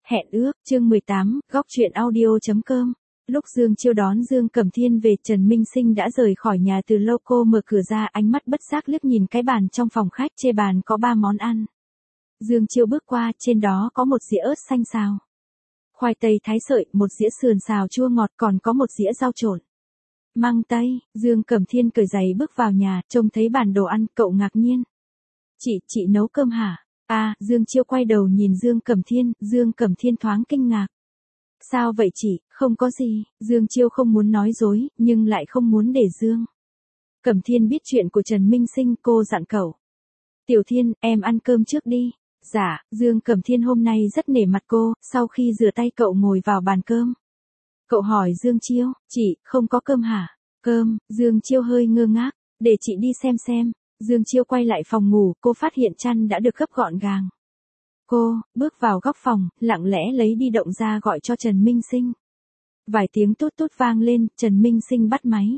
Hẹn ước, chương 18, góc truyện audio.com. Lúc Dương Chiêu đón Dương Cẩm Thiên về, Trần Minh Sinh đã rời khỏi nhà từ lâu. Cô mở cửa ra, ánh mắt bất giác liếc nhìn cái bàn trong phòng khách, trên bàn có 3 món ăn. Dương Chiêu bước qua, trên đó có một dĩa ớt xanh xào, khoai tây thái sợi, một dĩa sườn xào chua ngọt, còn có một dĩa rau trộn măng tây. Dương Cẩm Thiên cởi giày bước vào nhà, trông thấy bàn đồ ăn, cậu ngạc nhiên. Chị nấu cơm hả? À, Dương Chiêu quay đầu nhìn Dương Cẩm Thiên thoáng kinh ngạc. Sao vậy chị? Không có gì. Dương Chiêu không muốn nói dối, nhưng lại không muốn để Dương Cẩm Thiên biết chuyện của Trần Minh Sinh. Cô dặn cậu. Tiểu Thiên, em ăn cơm trước đi. Dạ. Dương Cẩm Thiên hôm nay rất nể mặt cô. Sau khi rửa tay cậu ngồi vào bàn cơm. Cậu hỏi Dương Chiêu, chị, không có cơm hả? Cơm. Dương Chiêu hơi ngơ ngác. Để chị đi xem. Dương Chiêu quay lại phòng ngủ, cô phát hiện chăn đã được gấp gọn gàng. Cô bước vào góc phòng, lặng lẽ lấy di động ra gọi cho Trần Minh Sinh. Vài tiếng tút tút vang lên, Trần Minh Sinh bắt máy.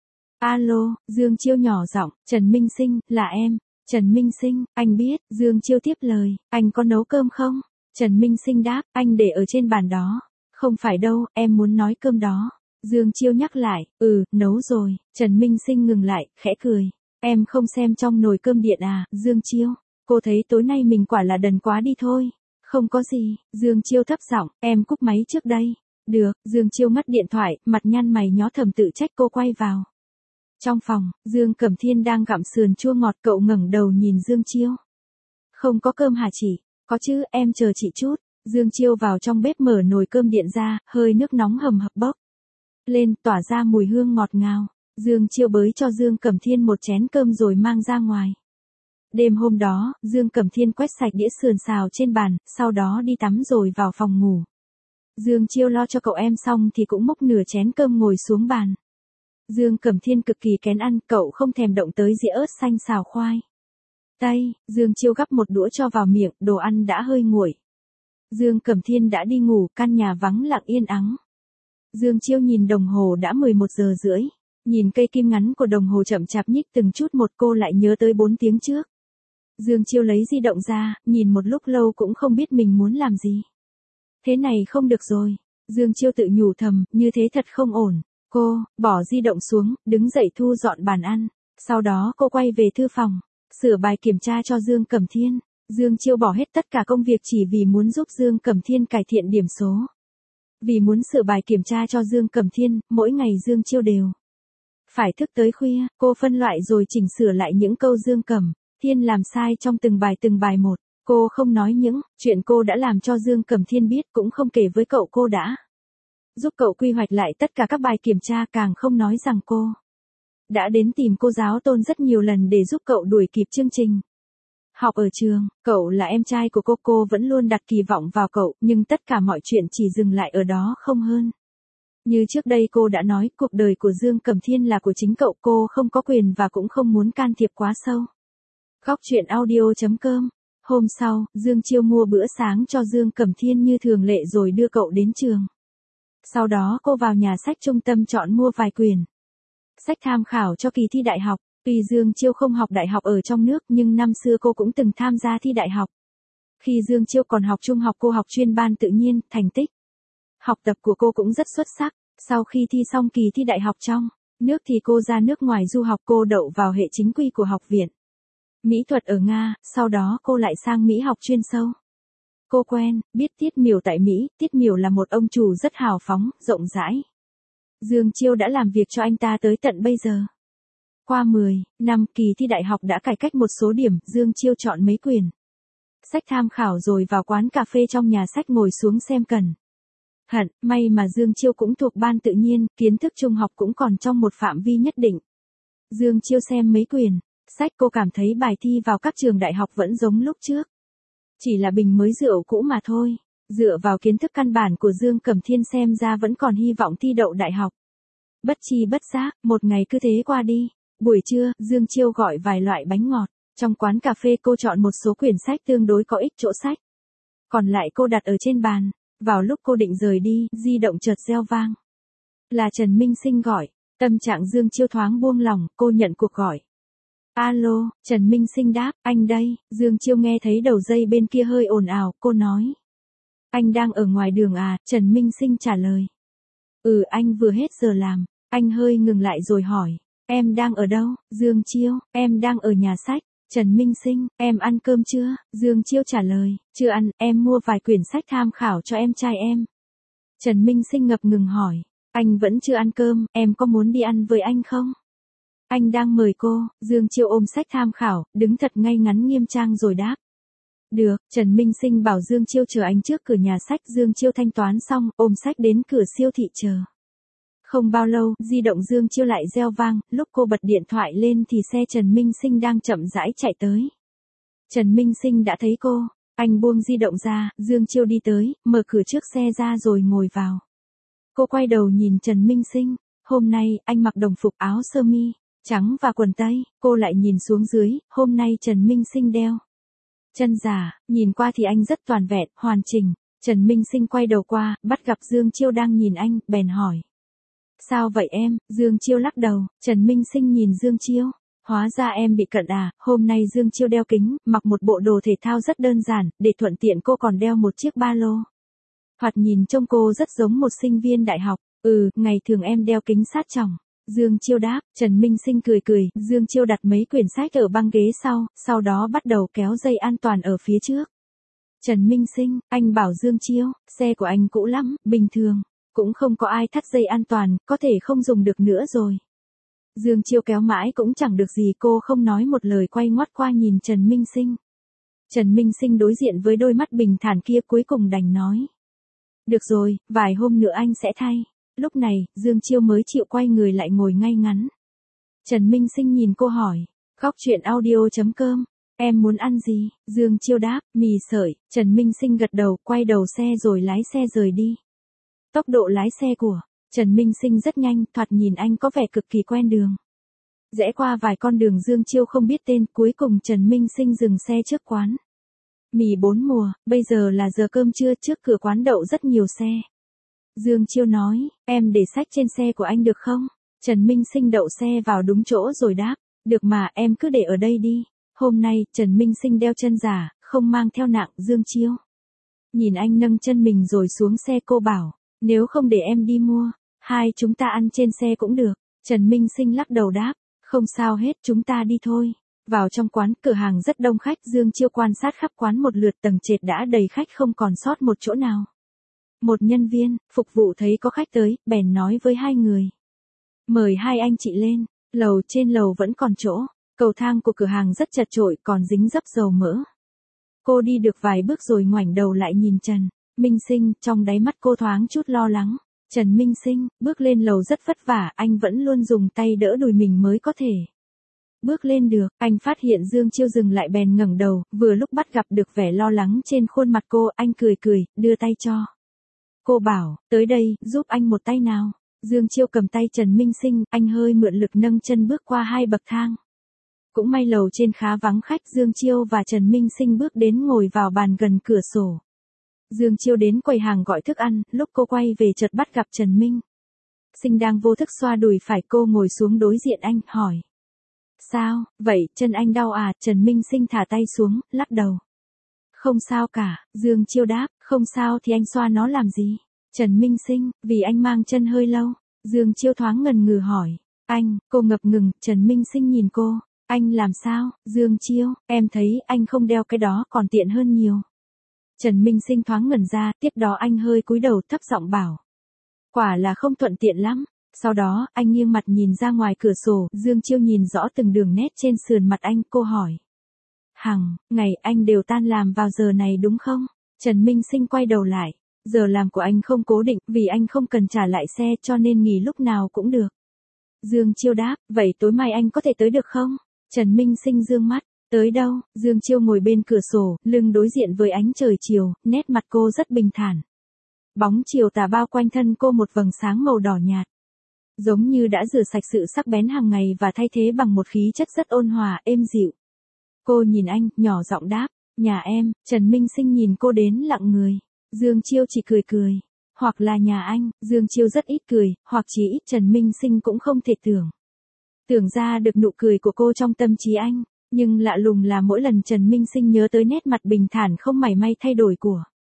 Alo, Dương Chiêu nhỏ giọng, Trần Minh Sinh, là em. Trần Minh Sinh, anh biết. Dương Chiêu tiếp lời, anh có nấu cơm không? Trần Minh Sinh đáp, anh để ở trên bàn đó. Không phải đâu, em muốn nói cơm đó. Dương Chiêu nhắc lại, nấu rồi. Trần Minh Sinh ngừng lại, khẽ cười. Em không xem trong nồi cơm điện à? Dương Chiêu, cô thấy tối nay mình quả là đần quá đi thôi. Không có gì. Dương Chiêu thấp giọng, em cúp máy trước đây. Được. Dương Chiêu ngắt điện thoại, mặt nhăn mày nhó thầm tự trách. Cô quay vào trong phòng, Dương Cẩm Thiên đang gặm sườn chua ngọt. Cậu ngẩng đầu nhìn Dương Chiêu. Không có cơm hả chị? Có chứ, em chờ chị chút. Dương Chiêu vào trong bếp mở nồi cơm điện ra, hơi nước nóng hầm hập bốc lên, tỏa ra mùi hương ngọt ngào. Dương Chiêu bới cho Dương Cẩm Thiên một chén cơm rồi mang ra ngoài. Đêm hôm đó, Dương Cẩm Thiên quét sạch đĩa sườn xào trên bàn, sau đó đi tắm rồi vào phòng ngủ. Dương Chiêu lo cho cậu em xong thì cũng múc nửa chén cơm ngồi xuống bàn. Dương Cẩm Thiên cực kỳ kén ăn, cậu không thèm động tới dĩa ớt xanh xào khoai tây. Dương Chiêu gắp một đũa cho vào miệng, đồ ăn đã hơi nguội. Dương Cẩm Thiên đã đi ngủ, căn nhà vắng lặng yên ắng. Dương Chiêu nhìn đồng hồ đã 11:30. Nhìn cây kim ngắn của đồng hồ chậm chạp nhích từng chút một, cô lại nhớ tới 4 tiếng trước. Dương Chiêu lấy di động ra, nhìn một lúc lâu cũng không biết mình muốn làm gì. Thế này không được rồi. Dương Chiêu tự nhủ thầm, như thế thật không ổn. Cô bỏ di động xuống, đứng dậy thu dọn bàn ăn. Sau đó cô quay về thư phòng, sửa bài kiểm tra cho Dương Cẩm Thiên. Dương Chiêu bỏ hết tất cả công việc chỉ vì muốn giúp Dương Cẩm Thiên cải thiện điểm số. Vì muốn sửa bài kiểm tra cho Dương Cẩm Thiên, mỗi ngày Dương Chiêu đều phải thức tới khuya. Cô phân loại rồi chỉnh sửa lại những câu Dương Cẩm Thiên làm sai trong từng bài một. Cô không nói những chuyện cô đã làm cho Dương Cẩm Thiên biết, cũng không kể với cậu cô đã giúp cậu quy hoạch lại tất cả các bài kiểm tra, càng không nói rằng cô đã đến tìm cô giáo Tôn rất nhiều lần để giúp cậu đuổi kịp chương trình học ở trường. Cậu là em trai của cô vẫn luôn đặt kỳ vọng vào cậu, nhưng tất cả mọi chuyện chỉ dừng lại ở đó không hơn. Như trước đây cô đã nói, cuộc đời của Dương Cẩm Thiên là của chính cậu, cô không có quyền và cũng không muốn can thiệp quá sâu. Góc truyện audio.com. Hôm sau, Dương Chiêu mua bữa sáng cho Dương Cẩm Thiên như thường lệ rồi đưa cậu đến trường. Sau đó cô vào nhà sách trung tâm chọn mua vài quyển sách tham khảo cho kỳ thi đại học. Tuy Dương Chiêu không học đại học ở trong nước, nhưng năm xưa cô cũng từng tham gia thi đại học. Khi Dương Chiêu còn học trung học, cô học chuyên ban tự nhiên, thành tích học tập của cô cũng rất xuất sắc. Sau khi thi xong kỳ thi đại học trong nước thì cô ra nước ngoài du học. Cô đậu vào hệ chính quy của Học viện Mỹ thuật ở Nga, sau đó cô lại sang Mỹ học chuyên sâu. Cô biết Tiết Miểu tại Mỹ. Tiết Miểu là một ông chủ rất hào phóng, rộng rãi. Dương Chiêu đã làm việc cho anh ta tới tận bây giờ. Qua 10 năm kỳ thi đại học đã cải cách một số điểm, Dương Chiêu chọn mấy quyển sách tham khảo rồi vào quán cà phê trong nhà sách ngồi xuống xem cẩn thận. May mà Dương Chiêu cũng thuộc ban tự nhiên, kiến thức trung học cũng còn trong một phạm vi nhất định. Dương Chiêu xem mấy quyển sách, cô cảm thấy bài thi vào các trường đại học vẫn giống lúc trước. Chỉ là bình mới rượu cũ mà thôi. Dựa vào kiến thức căn bản của Dương Cẩm Thiên xem ra vẫn còn hy vọng thi đậu đại học. Bất chi bất giác, một ngày cứ thế qua đi. Buổi trưa, Dương Chiêu gọi vài loại bánh ngọt. Trong quán cà phê cô chọn một số quyển sách tương đối có ích chỗ sách. Còn lại cô đặt ở trên bàn. Vào lúc cô định rời đi, di động chợt reo vang. Là Trần Minh Sinh gọi. Tâm trạng Dương Chiêu thoáng buông lỏng, cô nhận cuộc gọi. Alo, Trần Minh Sinh đáp, anh đây. Dương Chiêu nghe thấy đầu dây bên kia hơi ồn ào, cô nói. Anh đang ở ngoài đường à, Trần Minh Sinh trả lời. Ừ, anh vừa hết giờ làm. Anh hơi ngừng lại rồi hỏi. Em đang ở đâu? Dương Chiêu, em đang ở nhà sách. Trần Minh Sinh, em ăn cơm chưa? Dương Chiêu trả lời. Chưa ăn, em mua vài quyển sách tham khảo cho em trai em. Trần Minh Sinh ngập ngừng hỏi. Anh vẫn chưa ăn cơm, em có muốn đi ăn với anh không? Anh đang mời cô. Dương Chiêu ôm sách tham khảo, đứng thật ngay ngắn nghiêm trang rồi đáp. Được, Trần Minh Sinh bảo Dương Chiêu chờ anh trước cửa nhà sách. Dương Chiêu thanh toán xong, ôm sách đến cửa siêu thị chờ. Không bao lâu, di động Dương Chiêu lại reo vang, lúc cô bật điện thoại lên thì xe Trần Minh Sinh đang chậm rãi chạy tới. Trần Minh Sinh đã thấy cô, anh buông di động ra, Dương Chiêu đi tới, mở cửa trước xe ra rồi ngồi vào. Cô quay đầu nhìn Trần Minh Sinh, hôm nay, anh mặc đồng phục áo sơ mi, trắng và quần tây, cô lại nhìn xuống dưới, hôm nay Trần Minh Sinh đeo chân giả, nhìn qua thì anh rất toàn vẹn, hoàn chỉnh. Trần Minh Sinh quay đầu qua, bắt gặp Dương Chiêu đang nhìn anh, bèn hỏi. Sao vậy em? Dương Chiêu lắc đầu. Trần Minh Sinh nhìn Dương Chiêu. Hóa ra em bị cận à, hôm nay Dương Chiêu đeo kính, mặc một bộ đồ thể thao rất đơn giản, để thuận tiện cô còn đeo một chiếc ba lô. Thoạt nhìn trông cô rất giống một sinh viên đại học. Ngày thường em đeo kính sát tròng. Dương Chiêu đáp. Trần Minh Sinh cười cười, Dương Chiêu đặt mấy quyển sách ở băng ghế sau đó bắt đầu kéo dây an toàn ở phía trước. Trần Minh Sinh, anh bảo Dương Chiêu, xe của anh cũ lắm, bình thường. Cũng không có ai thắt dây an toàn, có thể không dùng được nữa rồi. Dương Chiêu kéo mãi cũng chẳng được gì, cô không nói một lời quay ngoắt qua nhìn Trần Minh Sinh. Trần Minh Sinh đối diện với đôi mắt bình thản kia cuối cùng đành nói. Được rồi, vài hôm nữa anh sẽ thay. Lúc này, Dương Chiêu mới chịu quay người lại ngồi ngay ngắn. Trần Minh Sinh nhìn cô hỏi. Góc chuyện audio.com. Em muốn ăn gì? Dương Chiêu đáp, mì sợi. Trần Minh Sinh gật đầu, quay đầu xe rồi lái xe rời đi. Tốc độ lái xe của Trần Minh Sinh rất nhanh, thoạt nhìn anh có vẻ cực kỳ quen đường. Rẽ qua vài con đường Dương Chiêu không biết tên, cuối cùng Trần Minh Sinh dừng xe trước quán mì bốn mùa, bây giờ là giờ cơm trưa, trước cửa quán đậu rất nhiều xe. Dương Chiêu nói, em để sách trên xe của anh được không? Trần Minh Sinh đậu xe vào đúng chỗ rồi đáp, được mà, em cứ để ở đây đi. Hôm nay, Trần Minh Sinh đeo chân giả, không mang theo nặng. Dương Chiêu nhìn anh nâng chân mình rồi xuống xe, cô bảo. Nếu không để em đi mua, hai chúng ta ăn trên xe cũng được. Trần Minh Sinh lắc đầu đáp, không sao hết, chúng ta đi thôi. Vào trong quán, cửa hàng rất đông khách, Dương Chiêu quan sát khắp quán một lượt, tầng trệt đã đầy khách không còn sót một chỗ nào. Một nhân viên, phục vụ thấy có khách tới, bèn nói với hai người. Mời hai anh chị lên, lầu trên lầu vẫn còn chỗ, cầu thang của cửa hàng rất chật chội còn dính dấp dầu mỡ. Cô đi được vài bước rồi ngoảnh đầu lại nhìn Trần Minh Sinh, trong đáy mắt cô thoáng chút lo lắng. Trần Minh Sinh, bước lên lầu rất vất vả, anh vẫn luôn dùng tay đỡ đùi mình mới có thể bước lên được. Anh phát hiện Dương Chiêu dừng lại bèn ngẩng đầu, vừa lúc bắt gặp được vẻ lo lắng trên khuôn mặt cô, anh cười cười, đưa tay cho. Cô bảo, tới đây, giúp anh một tay nào. Dương Chiêu cầm tay Trần Minh Sinh, anh hơi mượn lực nâng chân bước qua hai bậc thang. Cũng may lầu trên khá vắng khách, Dương Chiêu và Trần Minh Sinh bước đến ngồi vào bàn gần cửa sổ. Dương Chiêu đến quầy hàng gọi thức ăn, lúc cô quay về chợt bắt gặp Trần Minh Sinh đang vô thức xoa đùi phải, cô ngồi xuống đối diện anh, hỏi. Sao, vậy, chân anh đau à? Trần Minh Sinh thả tay xuống, lắc đầu. Không sao cả, Dương Chiêu đáp, không sao thì anh xoa nó làm gì? Trần Minh Sinh, vì anh mang chân hơi lâu. Dương Chiêu thoáng ngần ngừ hỏi. Anh, cô ngập ngừng, Trần Minh Sinh nhìn cô. Anh làm sao? Dương Chiêu, em thấy anh không đeo cái đó còn tiện hơn nhiều. Trần Minh Sinh thoáng ngẩn ra, tiếp đó anh hơi cúi đầu thấp giọng bảo. Quả là không thuận tiện lắm. Sau đó, anh nghiêng mặt nhìn ra ngoài cửa sổ, Dương Chiêu nhìn rõ từng đường nét trên sườn mặt anh, cô hỏi. Hằng, ngày anh đều tan làm vào giờ này đúng không? Trần Minh Sinh quay đầu lại. Giờ làm của anh không cố định, vì anh không cần trả lại xe cho nên nghỉ lúc nào cũng được. Dương Chiêu đáp, vậy tối mai anh có thể tới được không? Trần Minh Sinh dương mắt. Tới đâu? Dương Chiêu ngồi bên cửa sổ, lưng đối diện với ánh trời chiều, nét mặt cô rất bình thản. Bóng chiều tà bao quanh thân cô một vầng sáng màu đỏ nhạt. Giống như đã rửa sạch sự sắc bén hàng ngày và thay thế bằng một khí chất rất ôn hòa, êm dịu. Cô nhìn anh, nhỏ giọng đáp, nhà em. Trần Minh Sinh nhìn cô đến lặng người. Dương Chiêu chỉ cười cười. Hoặc là nhà anh. Dương Chiêu rất ít cười, hoặc chỉ ít. Trần Minh Sinh cũng không thể tưởng ra được nụ cười của cô trong tâm trí anh. Nhưng lạ lùng là mỗi lần Trần Minh Sinh nhớ tới nét mặt bình thản không mảy may thay đổi của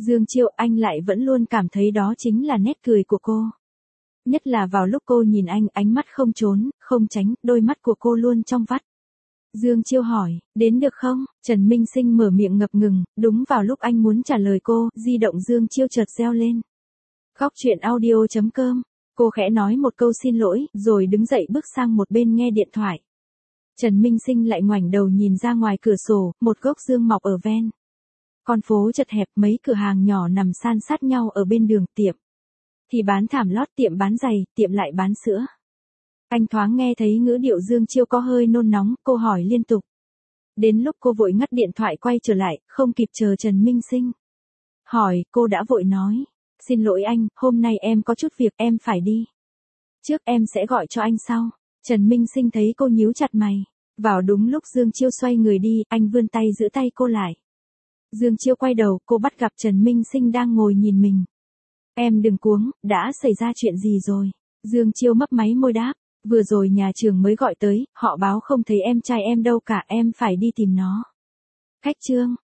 Dương Chiêu, anh lại vẫn luôn cảm thấy đó chính là nét cười của cô. Nhất là vào lúc cô nhìn anh, ánh mắt không trốn, không tránh, đôi mắt của cô luôn trong vắt. Dương Chiêu hỏi, đến được không? Trần Minh Sinh mở miệng ngập ngừng, đúng vào lúc anh muốn trả lời cô, di động Dương Chiêu chợt reo lên. Góc chuyện audio.com. Cô khẽ nói một câu xin lỗi, rồi đứng dậy bước sang một bên nghe điện thoại. Trần Minh Sinh lại ngoảnh đầu nhìn ra ngoài cửa sổ, một gốc dương mọc ở ven. Con phố chật hẹp, mấy cửa hàng nhỏ nằm san sát nhau ở bên đường, tiệm thì bán thảm lót, tiệm bán giày, tiệm lại bán sữa. Anh thoáng nghe thấy ngữ điệu Dương Chiêu có hơi nôn nóng, cô hỏi liên tục. Đến lúc cô vội ngắt điện thoại quay trở lại, không kịp chờ Trần Minh Sinh hỏi, cô đã vội nói. Xin lỗi anh, hôm nay em có chút việc, em phải đi. Trước em sẽ gọi cho anh sau. Trần Minh Sinh thấy cô nhíu chặt mày. Vào đúng lúc Dương Chiêu xoay người đi, anh vươn tay giữ tay cô lại. Dương Chiêu quay đầu, cô bắt gặp Trần Minh Sinh đang ngồi nhìn mình. Em đừng cuống, đã xảy ra chuyện gì rồi? Dương Chiêu mấp máy môi đáp. Vừa rồi nhà trường mới gọi tới, họ báo không thấy em trai em đâu cả, em phải đi tìm nó. Khách Trương,